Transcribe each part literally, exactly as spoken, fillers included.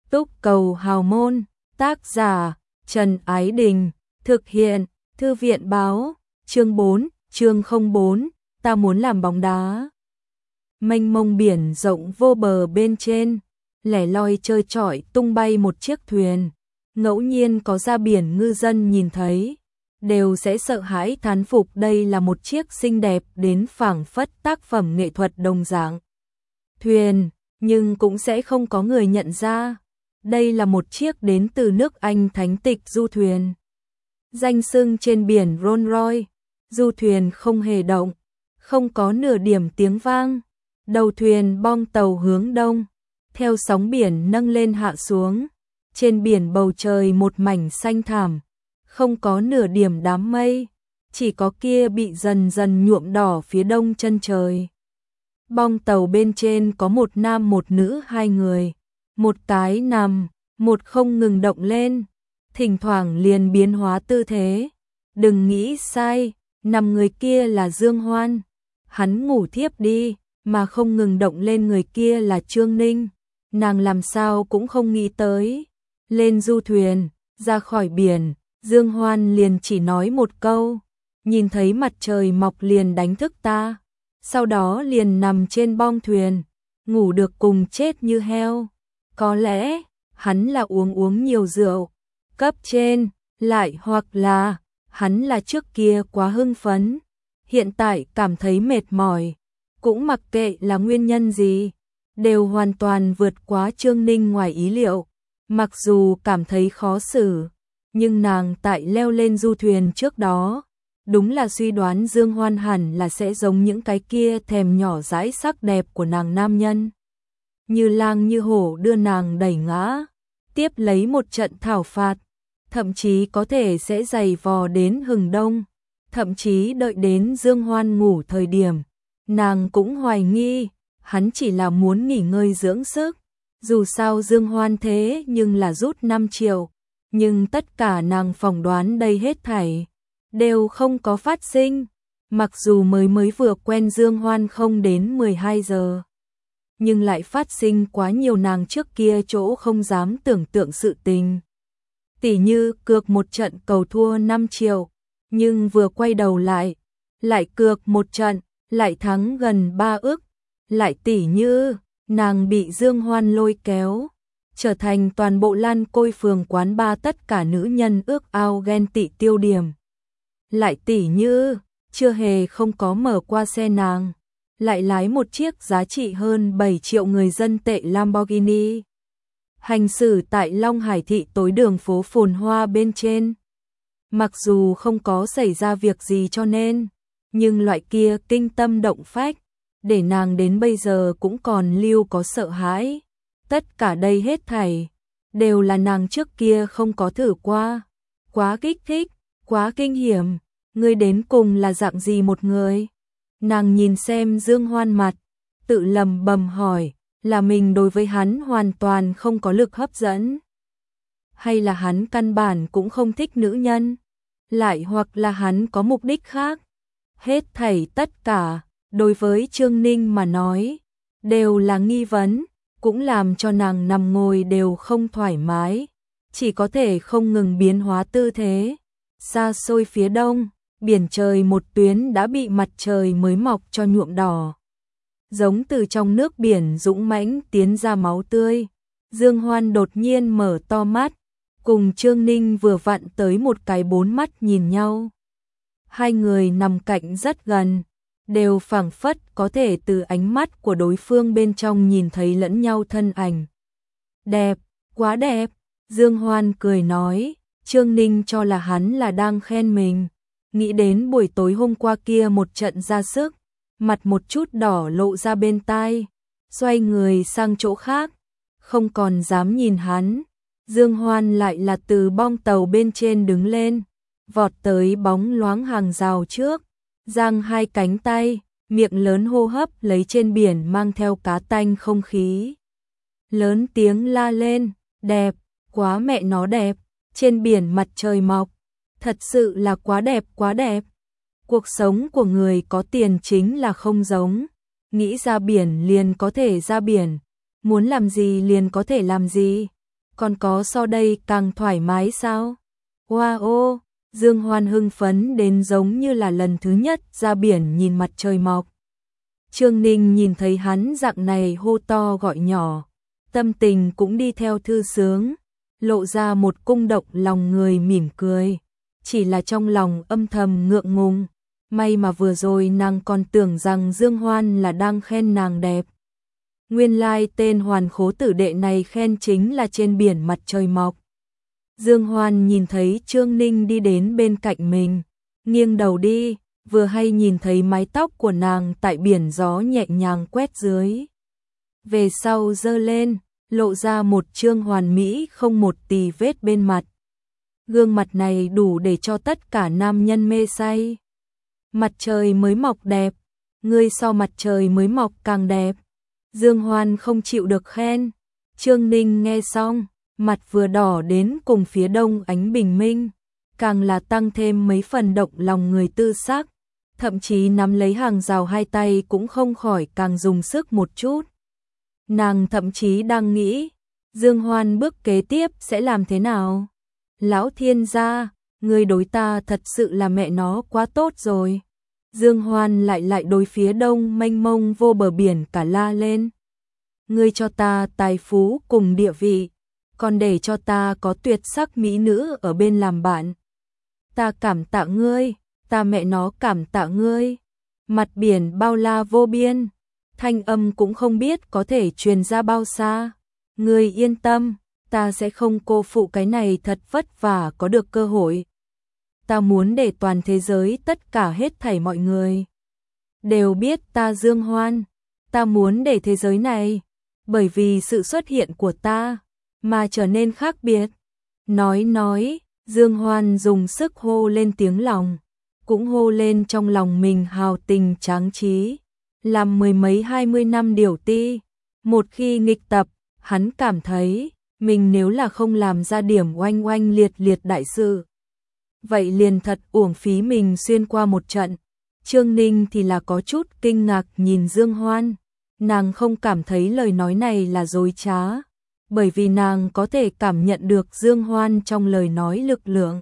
Túc Cầu Hào Môn, tác giả Trần Ái Đình, thực hiện Thư viện Báo, chương bốn, chương không bốn, ta muốn làm bóng đá. Mênh mông biển rộng vô bờ bên trên, lẻ loi trơ trọi tung bay một chiếc thuyền, ngẫu nhiên có ra biển ngư dân nhìn thấy, đều sẽ sợ hãi thán phục đây là một chiếc xinh đẹp đến phảng phất tác phẩm nghệ thuật đồng dạng. Thuyền, nhưng cũng sẽ không có người nhận ra, đây là một chiếc đến từ nước Anh thánh tịch du thuyền. Danh xưng trên biển Rolls-Royce, du thuyền không hề động, không có nửa điểm tiếng vang. Đầu thuyền bong tàu hướng đông, theo sóng biển nâng lên hạ xuống. Trên biển bầu trời một mảnh xanh thảm, không có nửa điểm đám mây, chỉ có kia bị dần dần nhuộm đỏ phía đông chân trời. Bong tàu bên trên có một nam một nữ hai người, một cái nằm, một không ngừng động lên, thỉnh thoảng liền biến hóa tư thế. Đừng nghĩ sai, nằm người kia là Dương Hoan, hắn ngủ thiếp đi, mà không ngừng động lên người kia là Trương Ninh. Nàng làm sao cũng không nghĩ tới. Lên du thuyền, ra khỏi biển, Dương Hoan liền chỉ nói một câu, nhìn thấy mặt trời mọc liền đánh thức ta, sau đó liền nằm trên bong thuyền, ngủ được cùng chết như heo. Có lẽ, hắn là uống uống nhiều rượu, cấp trên, lại hoặc là, hắn là trước kia quá hưng phấn, hiện tại cảm thấy mệt mỏi, cũng mặc kệ là nguyên nhân gì, đều hoàn toàn vượt quá Trương Ninh ngoài ý liệu. Mặc dù cảm thấy khó xử, nhưng nàng tại leo lên du thuyền trước đó, đúng là suy đoán Dương Hoan hẳn là sẽ giống những cái kia thèm nhỏ dãi sắc đẹp của nàng nam nhân. Như lang như hổ đưa nàng đẩy ngã, tiếp lấy một trận thảo phạt, thậm chí có thể sẽ giày vò đến hừng đông, thậm chí đợi đến Dương Hoan ngủ thời điểm, nàng cũng hoài nghi, hắn chỉ là muốn nghỉ ngơi dưỡng sức. Dù sao Dương Hoan thế nhưng là rút năm triệu, nhưng tất cả nàng phỏng đoán đây hết thảy đều không có phát sinh. Mặc dù mới mới vừa quen Dương Hoan không đến mười hai giờ, nhưng lại phát sinh quá nhiều nàng trước kia chỗ không dám tưởng tượng sự tình. Tỉ như cược một trận cầu thua năm triệu, nhưng vừa quay đầu lại, lại cược một trận, lại thắng gần ba ức. Lại tỉ như nàng bị Dương Hoan lôi kéo, trở thành toàn bộ Lan Côi phường quán ba tất cả nữ nhân ước ao ghen tị tiêu điểm. Lại tỉ như, chưa hề không có mở qua xe nàng, lại lái một chiếc giá trị hơn bảy triệu người dân tệ Lamborghini. Hành xử tại Long Hải thị tối đường phố phồn hoa bên trên. Mặc dù không có xảy ra việc gì cho nên, nhưng loại kia kinh tâm động phách, để nàng đến bây giờ cũng còn lưu có sợ hãi. Tất cả đây hết thảy đều là nàng trước kia không có thử qua. Quá kích thích, quá kinh hiểm, ngươi đến cùng là dạng gì một người? Nàng nhìn xem Dương Hoan mặt, tự lầm bầm hỏi, là mình đối với hắn hoàn toàn không có lực hấp dẫn? Hay là hắn căn bản cũng không thích nữ nhân? Lại hoặc là hắn có mục đích khác? Hết thảy tất cả đối với Trương Ninh mà nói, đều là nghi vấn, cũng làm cho nàng nằm ngồi đều không thoải mái, chỉ có thể không ngừng biến hóa tư thế. Xa xôi phía đông, biển trời một tuyến đã bị mặt trời mới mọc cho nhuộm đỏ. Giống từ trong nước biển dũng mãnh tiến ra máu tươi. Dương Hoan đột nhiên mở to mắt, cùng Trương Ninh vừa vặn tới một cái bốn mắt nhìn nhau. Hai người nằm cạnh rất gần, đều phảng phất có thể từ ánh mắt của đối phương bên trong nhìn thấy lẫn nhau thân ảnh. Đẹp, quá đẹp, Dương Hoan cười nói. Trương Ninh cho là hắn là đang khen mình, nghĩ đến buổi tối hôm qua kia một trận ra sức, mặt một chút đỏ lộ ra bên tai, xoay người sang chỗ khác, không còn dám nhìn hắn. Dương Hoan lại là từ bong tàu bên trên đứng lên, vọt tới bóng loáng hàng rào trước, giang hai cánh tay, miệng lớn hô hấp lấy trên biển mang theo cá tanh không khí. Lớn tiếng la lên, đẹp, quá mẹ nó đẹp, trên biển mặt trời mọc, thật sự là quá đẹp quá đẹp. Cuộc sống của người có tiền chính là không giống, nghĩ ra biển liền có thể ra biển, muốn làm gì liền có thể làm gì. còn có so đây càng thoải mái sao? Wow, ô, Dương Hoan hưng phấn đến giống như là lần thứ nhất ra biển nhìn mặt trời mọc. Trương Ninh nhìn thấy hắn dạng này hô to gọi nhỏ, tâm tình cũng đi theo thư sướng, lộ ra một cung động lòng người mỉm cười, chỉ là trong lòng âm thầm ngượng ngùng, may mà vừa rồi nàng còn tưởng rằng Dương Hoan là đang khen nàng đẹp. Nguyên lai tên hoàn khố tử đệ này khen chính là trên biển mặt trời mọc. Dương Hoan nhìn thấy Trương Ninh đi đến bên cạnh mình, nghiêng đầu đi, vừa hay nhìn thấy mái tóc của nàng tại biển gió nhẹ nhàng quét dưới. Về sau giơ lên, lộ ra một trương hoàn mỹ không một tì vết bên mặt. Gương mặt này đủ để cho tất cả nam nhân mê say. Mặt trời mới mọc đẹp, ngươi so mặt trời mới mọc càng đẹp. Dương Hoan không chịu được khen. Trương Ninh nghe xong, mặt vừa đỏ đến cùng phía đông ánh bình minh, càng là tăng thêm mấy phần động lòng người tư sắc, thậm chí nắm lấy hàng rào hai tay cũng không khỏi càng dùng sức một chút. Nàng thậm chí đang nghĩ, Dương Hoan bước kế tiếp sẽ làm thế nào? Lão thiên gia, ngươi đối ta thật sự là mẹ nó quá tốt rồi. Dương Hoan lại lại đối phía đông mênh mông vô bờ biển cả la lên. Ngươi cho ta tài phú cùng địa vị, còn để cho ta có tuyệt sắc mỹ nữ ở bên làm bạn. Ta cảm tạ ngươi, ta mẹ nó cảm tạ ngươi. Mặt biển bao la vô biên, thanh âm cũng không biết có thể truyền ra bao xa. Ngươi yên tâm, ta sẽ không cô phụ cái này thật vất vả có được cơ hội. Ta muốn để toàn thế giới tất cả hết thảy mọi người đều biết ta Dương Hoan. Ta muốn để thế giới này, bởi vì sự xuất hiện của ta, mà trở nên khác biệt. Nói nói, Dương Hoan dùng sức hô lên tiếng lòng, cũng hô lên trong lòng mình hào tình tráng trí. Làm mười mấy hai mươi năm điều ti, một khi nghịch tập, hắn cảm thấy, mình nếu là không làm ra điểm oanh oanh liệt liệt đại sự, vậy liền thật uổng phí mình xuyên qua một trận. Trương Ninh thì là có chút kinh ngạc nhìn Dương Hoan, nàng không cảm thấy lời nói này là dối trá, bởi vì nàng có thể cảm nhận được Dương Hoan trong lời nói lực lượng.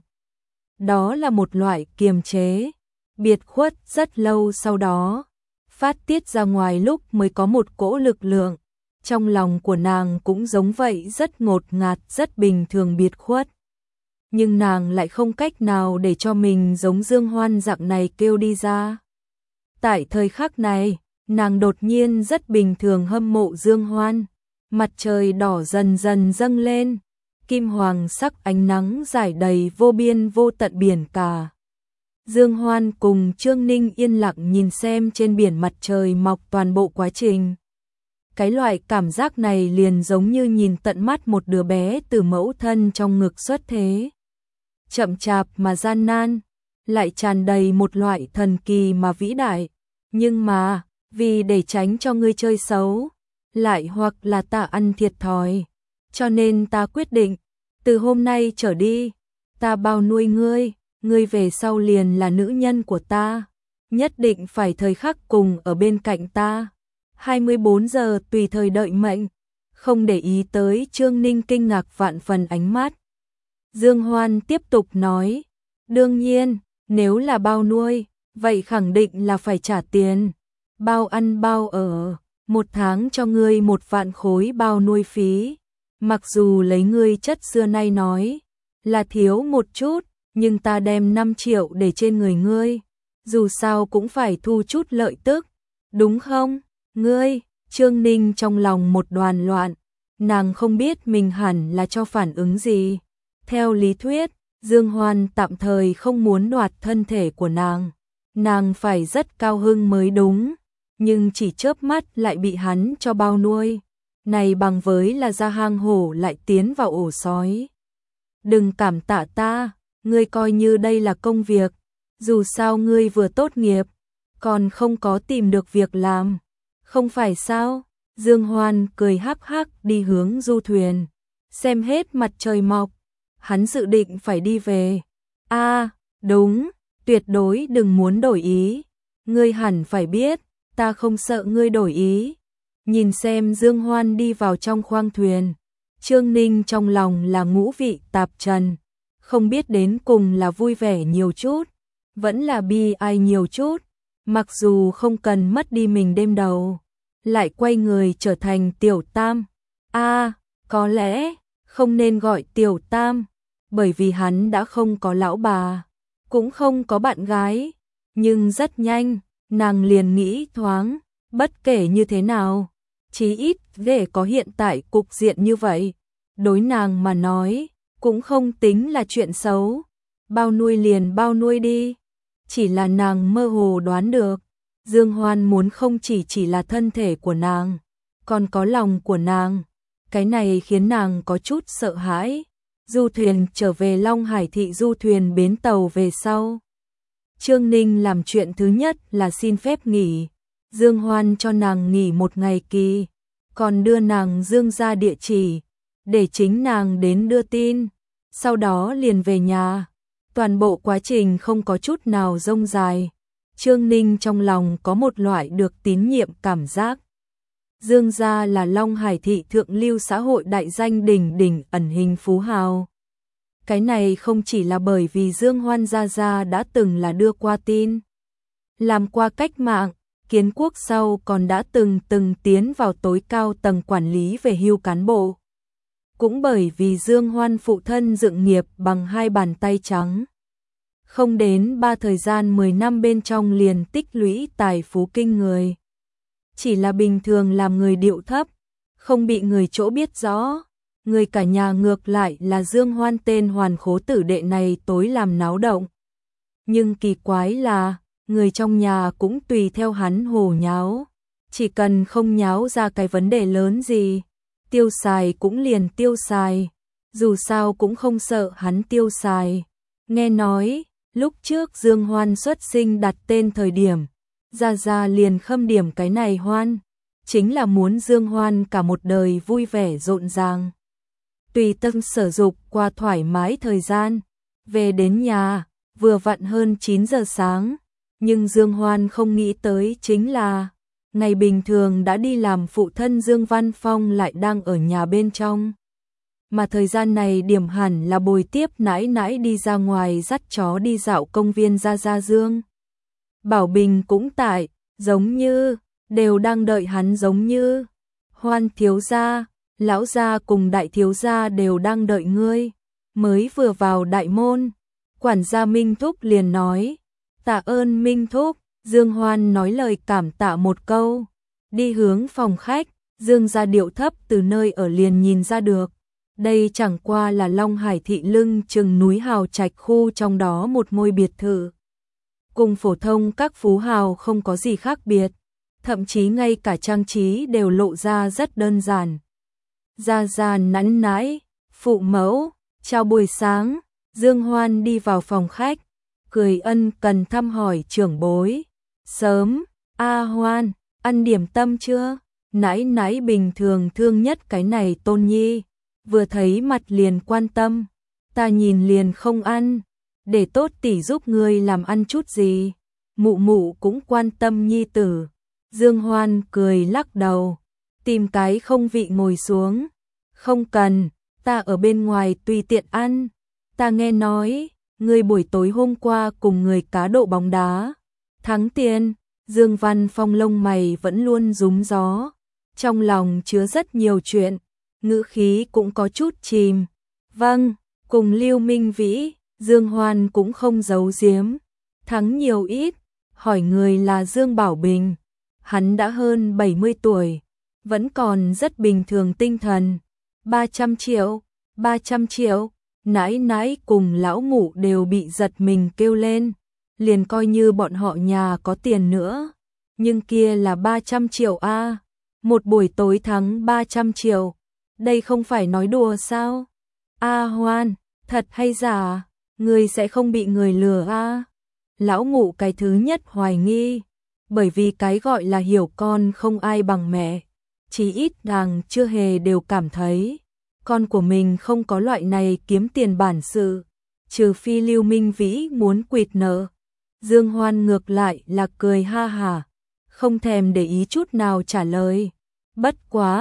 Đó là một loại kiềm chế, biệt khuất rất lâu sau đó, phát tiết ra ngoài lúc mới có một cỗ lực lượng. Trong lòng của nàng cũng giống vậy, rất ngột ngạt, rất bình thường biệt khuất. Nhưng nàng lại không cách nào để cho mình giống Dương Hoan dạng này kêu đi ra. Tại thời khắc này, nàng đột nhiên rất bình thường hâm mộ Dương Hoan. Mặt trời đỏ dần dần dâng lên, kim hoàng sắc ánh nắng rải đầy vô biên vô tận biển cả. Dương Hoan cùng Trương Ninh yên lặng nhìn xem trên biển mặt trời mọc toàn bộ quá trình. Cái loại cảm giác này liền giống như nhìn tận mắt một đứa bé từ mẫu thân trong ngực xuất thế. Chậm chạp mà gian nan, lại tràn đầy một loại thần kỳ mà vĩ đại. Nhưng mà, vì để tránh cho ngươi chơi xấu, lại hoặc là ta ăn thiệt thòi, cho nên ta quyết định, từ hôm nay trở đi, ta bao nuôi ngươi, ngươi về sau liền là nữ nhân của ta, nhất định phải thời khắc cùng ở bên cạnh ta. hai mươi bốn giờ tùy thời đợi mệnh, không để ý tới Trương Ninh kinh ngạc vạn phần ánh mắt. Dương Hoan tiếp tục nói, đương nhiên, nếu là bao nuôi, vậy khẳng định là phải trả tiền, bao ăn bao ở, một tháng cho ngươi một vạn khối bao nuôi phí. Mặc dù lấy ngươi chất xưa nay nói là thiếu một chút, nhưng ta đem năm triệu để trên người ngươi, dù sao cũng phải thu chút lợi tức, đúng không? Ngươi, Trương Ninh trong lòng một đoàn loạn, nàng không biết mình hẳn là cho phản ứng gì. Theo lý thuyết, Dương Hoan tạm thời không muốn đoạt thân thể của nàng, nàng phải rất cao hưng mới đúng, nhưng chỉ chớp mắt lại bị hắn cho bao nuôi. Này bằng với là ra hang hổ lại tiến vào ổ sói. Đừng cảm tạ ta, ngươi coi như đây là công việc, dù sao ngươi vừa tốt nghiệp, còn không có tìm được việc làm. Không phải sao? Dương Hoan cười hắc hắc đi hướng du thuyền, xem hết mặt trời mọc, hắn dự định phải đi về. A, à, đúng, tuyệt đối đừng muốn đổi ý, ngươi hẳn phải biết, ta không sợ ngươi đổi ý. Nhìn xem Dương Hoan đi vào trong khoang thuyền, Trương Ninh trong lòng là ngũ vị tạp trần, không biết đến cùng là vui vẻ nhiều chút, vẫn là bi ai nhiều chút, mặc dù không cần mất đi mình đêm đầu, lại quay người trở thành Tiểu Tam. A, à, có lẽ không nên gọi Tiểu Tam, bởi vì hắn đã không có lão bà, cũng không có bạn gái, nhưng rất nhanh, nàng liền nghĩ thoáng, bất kể như thế nào, chí ít để có hiện tại cục diện như vậy, đối nàng mà nói, cũng không tính là chuyện xấu, bao nuôi liền bao nuôi đi. Chỉ là nàng mơ hồ đoán được, Dương Hoan muốn không chỉ chỉ là thân thể của nàng, còn có lòng của nàng. Cái này khiến nàng có chút sợ hãi. Du thuyền trở về Long Hải thị du thuyền bến tàu về sau. Trương Ninh làm chuyện thứ nhất là xin phép nghỉ. Dương Hoan cho nàng nghỉ một ngày kỳ, còn đưa nàng Dương ra địa chỉ, để chính nàng đến đưa tin, sau đó liền về nhà. Toàn bộ quá trình không có chút nào rông dài. Trương Ninh trong lòng có một loại được tín nhiệm cảm giác. Dương gia là Long Hải thị thượng lưu xã hội đại danh đỉnh đỉnh ẩn hình phú hào. Cái này không chỉ là bởi vì Dương Hoan gia gia đã từng là đưa qua tin, làm qua cách mạng, kiến quốc sau còn đã từng từng tiến vào tối cao tầng quản lý về hưu cán bộ. Cũng bởi vì Dương Hoan phụ thân dựng nghiệp bằng hai bàn tay trắng. Không đến ba thời gian mười năm bên trong liền tích lũy tài phú kinh người. Chỉ là bình thường làm người điệu thấp, không bị người chỗ biết rõ. Người cả nhà ngược lại là Dương Hoan tên hoàn khố tử đệ này tối làm náo động. Nhưng kỳ quái là, người trong nhà cũng tùy theo hắn hồ nháo. Chỉ cần không nháo ra cái vấn đề lớn gì, tiêu xài cũng liền tiêu xài. Dù sao cũng không sợ hắn tiêu xài. Nghe nói, lúc trước Dương Hoan xuất sinh đặt tên thời điểm, Gia Gia liền khâm điểm cái này Hoan, chính là muốn Dương Hoan cả một đời vui vẻ rộn ràng. Tùy tâm sở dục qua thoải mái thời gian, về đến nhà, vừa vặn hơn chín giờ sáng, nhưng Dương Hoan không nghĩ tới chính là, ngày bình thường đã đi làm phụ thân Dương Văn Phong lại đang ở nhà bên trong. Mà thời gian này điểm hẳn là bồi tiếp nãi nãi đi ra ngoài dắt chó đi dạo công viên Gia Gia Dương. Bảo Bình cũng tại, giống như, đều đang đợi hắn giống như. Hoan thiếu gia, lão gia cùng đại thiếu gia đều đang đợi ngươi. Mới vừa vào đại môn, quản gia Minh Thúc liền nói, tạ ơn Minh Thúc. Dương Hoan nói lời cảm tạ một câu, đi hướng phòng khách. Dương gia điệu thấp từ nơi ở liền nhìn ra được. Đây chẳng qua là Long Hải thị lưng chừng núi hào trạch khu trong đó một ngôi biệt thự. Cùng phổ thông các phú hào không có gì khác biệt, thậm chí ngay cả trang trí đều lộ ra rất đơn giản. Gia Gia nắn nãi, phụ mẫu, chào buổi sáng. Dương Hoan đi vào phòng khách, cười ân cần thăm hỏi trưởng bối. Sớm, A Hoan, ăn điểm tâm chưa? Nãi nãi bình thường thương nhất cái này tôn nhi, vừa thấy mặt liền quan tâm, ta nhìn liền không ăn, để tốt tỷ giúp ngươi làm ăn chút gì. Mụ mụ cũng quan tâm nhi tử. Dương Hoan cười lắc đầu, tìm cái không vị ngồi xuống. Không cần, ta ở bên ngoài tùy tiện ăn. Ta nghe nói, ngươi buổi tối hôm qua cùng người cá độ bóng đá thắng tiền. Dương Văn Phong lông mày vẫn luôn rúm gió, trong lòng chứa rất nhiều chuyện, ngữ khí cũng có chút chìm. Vâng, cùng Lưu Minh Vĩ. Dương Hoan cũng không giấu giếm, thắng nhiều ít. Hỏi người là Dương Bảo Bình, hắn đã hơn bảy mươi tuổi, vẫn còn rất bình thường tinh thần. ba trăm triệu, ba trăm triệu. Nãi nãi cùng lão mụ đều bị giật mình kêu lên, liền coi như bọn họ nhà có tiền nữa, nhưng kia là ba trăm triệu a, một buổi tối thắng ba trăm triệu, đây không phải nói đùa sao? A Hoan, thật hay giả? Người sẽ không bị người lừa a? Lão mụ cái thứ nhất hoài nghi, bởi vì cái gọi là hiểu con không ai bằng mẹ, chí ít nàng chưa hề đều cảm thấy con của mình không có loại này kiếm tiền bản sự, trừ phi Lưu Minh Vĩ muốn quỵt nợ. Dương Hoan ngược lại là cười ha hả, không thèm để ý chút nào trả lời. Bất quá,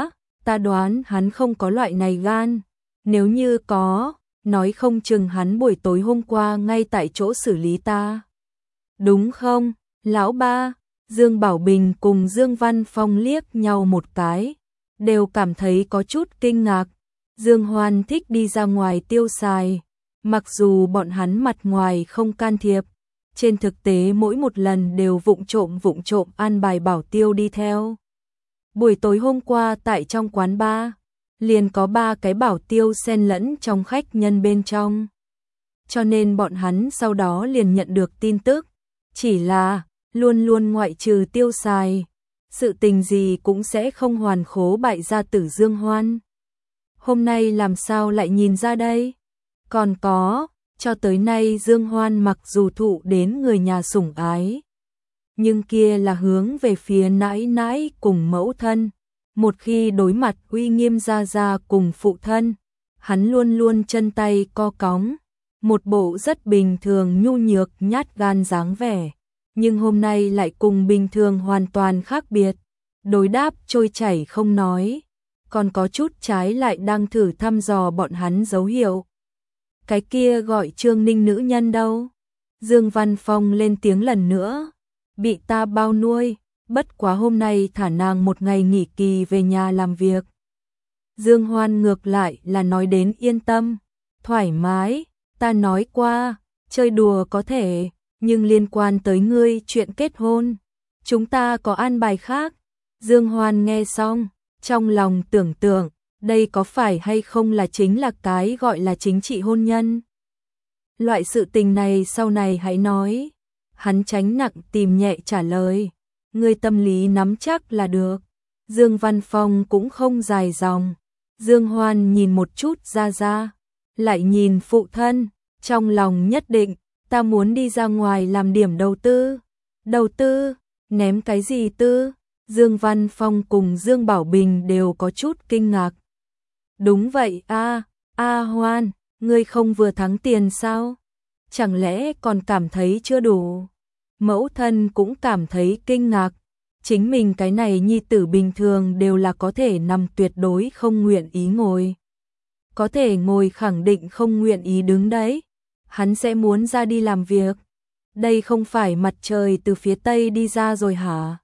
ta đoán hắn không có loại này gan, nếu như có, nói không chừng hắn buổi tối hôm qua ngay tại chỗ xử lý ta. Đúng không, lão ba? Dương Bảo Bình cùng Dương Văn Phong liếc nhau một cái, đều cảm thấy có chút kinh ngạc. Dương Hoan thích đi ra ngoài tiêu xài, mặc dù bọn hắn mặt ngoài không can thiệp, trên thực tế mỗi một lần đều vụng trộm vụng trộm an bài bảo tiêu đi theo. Buổi tối hôm qua tại trong quán bar, liền có ba cái bảo tiêu xen lẫn trong khách nhân bên trong. Cho nên bọn hắn sau đó liền nhận được tin tức, chỉ là luôn luôn ngoại trừ tiêu xài, sự tình gì cũng sẽ không hoàn khố bại gia tử Dương Hoan. Hôm nay làm sao lại nhìn ra đây? Còn có, cho tới nay Dương Hoan mặc dù thụ đến người nhà sủng ái, nhưng kia là hướng về phía nãi nãi cùng mẫu thân. Một khi đối mặt uy nghiêm gia gia cùng phụ thân, hắn luôn luôn chân tay co cóng, một bộ rất bình thường nhu nhược nhát gan dáng vẻ. Nhưng hôm nay lại cùng bình thường hoàn toàn khác biệt, đối đáp trôi chảy không nói, còn có chút trái lại đang thử thăm dò bọn hắn dấu hiệu. Cái kia gọi Trương Ninh nữ nhân đâu? Dương Văn Phong lên tiếng lần nữa, bị ta bao nuôi, bất quá hôm nay thả nàng một ngày nghỉ kỳ về nhà làm việc. Dương Hoan ngược lại là nói đến yên tâm, thoải mái, ta nói qua, chơi đùa có thể, nhưng liên quan tới ngươi chuyện kết hôn, chúng ta có an bài khác. Dương Hoan nghe xong, trong lòng tưởng tượng, đây có phải hay không là chính là cái gọi là chính trị hôn nhân. Loại sự tình này sau này hãy nói. Hắn tránh nặng tìm nhẹ trả lời, ngươi tâm lý nắm chắc là được. Dương Văn Phong cũng không dài dòng. Dương Hoan nhìn một chút ra ra, lại nhìn phụ thân, trong lòng nhất định, ta muốn đi ra ngoài làm điểm đầu tư. Đầu tư? Ném cái gì tư? Dương Văn Phong cùng Dương Bảo Bình đều có chút kinh ngạc. Đúng vậy a, a Hoan, ngươi không vừa thắng tiền sao? Chẳng lẽ còn cảm thấy chưa đủ? Mẫu thân cũng cảm thấy kinh ngạc, chính mình cái này nhi tử bình thường đều là có thể nằm tuyệt đối không nguyện ý ngồi. Có thể ngồi khẳng định không nguyện ý đứng đấy, hắn sẽ muốn ra đi làm việc. Đây không phải mặt trời từ phía tây đi ra rồi hả?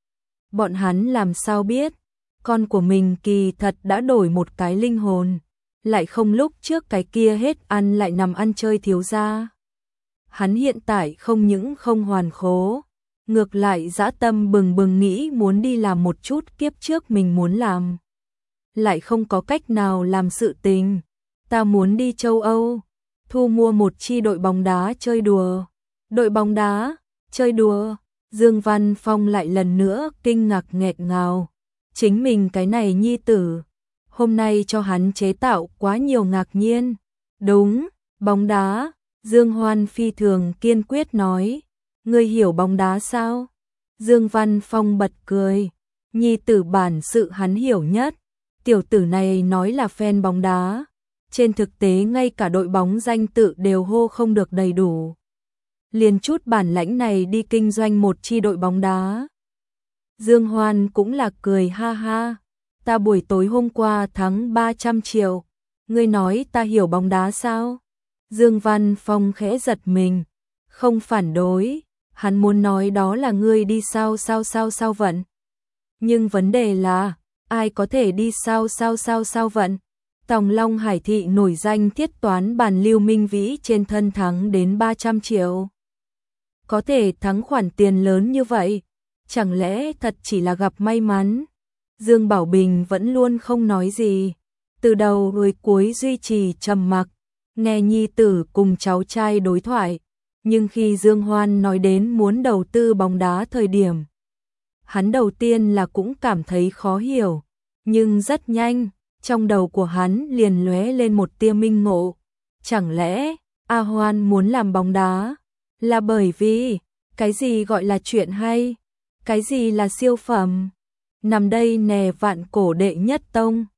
Bọn hắn làm sao biết, con của mình kỳ thật đã đổi một cái linh hồn, lại không lúc trước cái kia hết ăn lại nằm ăn chơi thiếu gia. Hắn hiện tại không những không hoàn khố, ngược lại dã tâm bừng bừng nghĩ muốn đi làm một chút kiếp trước mình muốn làm. Lại không có cách nào làm sự tình. Ta muốn đi châu Âu, thu mua một chi đội bóng đá chơi đùa. Đội bóng đá, chơi đùa, Dương Văn Phong lại lần nữa kinh ngạc nghẹt ngào. Chính mình cái này nhi tử, hôm nay cho hắn chế tạo quá nhiều ngạc nhiên. Đúng, bóng đá. Dương Hoan phi thường kiên quyết nói, ngươi hiểu bóng đá sao? Dương Văn Phong bật cười, nhi tử bản sự hắn hiểu nhất, tiểu tử này nói là fan bóng đá, trên thực tế ngay cả đội bóng danh tự đều hô không được đầy đủ. Liền chút bản lãnh này đi kinh doanh một chi đội bóng đá. Dương Hoan cũng là cười ha ha, ta buổi tối hôm qua thắng ba trăm triệu, ngươi nói ta hiểu bóng đá sao? Dương Văn Phong khẽ giật mình, không phản đối, hắn muốn nói đó là ngươi đi sao sao sao sao vận. Nhưng vấn đề là, ai có thể đi sao sao sao sao vận? Tòng Long Hải thị nổi danh thiết toán bàn Lưu Minh Vĩ trên thân thắng đến ba trăm triệu. Có thể thắng khoản tiền lớn như vậy, chẳng lẽ thật chỉ là gặp may mắn? Dương Bảo Bình vẫn luôn không nói gì, từ đầu rồi cuối duy trì trầm mặc. Nghe nhi tử cùng cháu trai đối thoại, nhưng khi Dương Hoan nói đến muốn đầu tư bóng đá thời điểm, hắn đầu tiên là cũng cảm thấy khó hiểu, nhưng rất nhanh, trong đầu của hắn liền lóe lên một tia minh ngộ. Chẳng lẽ A Hoan muốn làm bóng đá là bởi vì cái gì gọi là chuyện hay, cái gì là siêu phẩm? Nằm đây nè vạn cổ đệ nhất tông,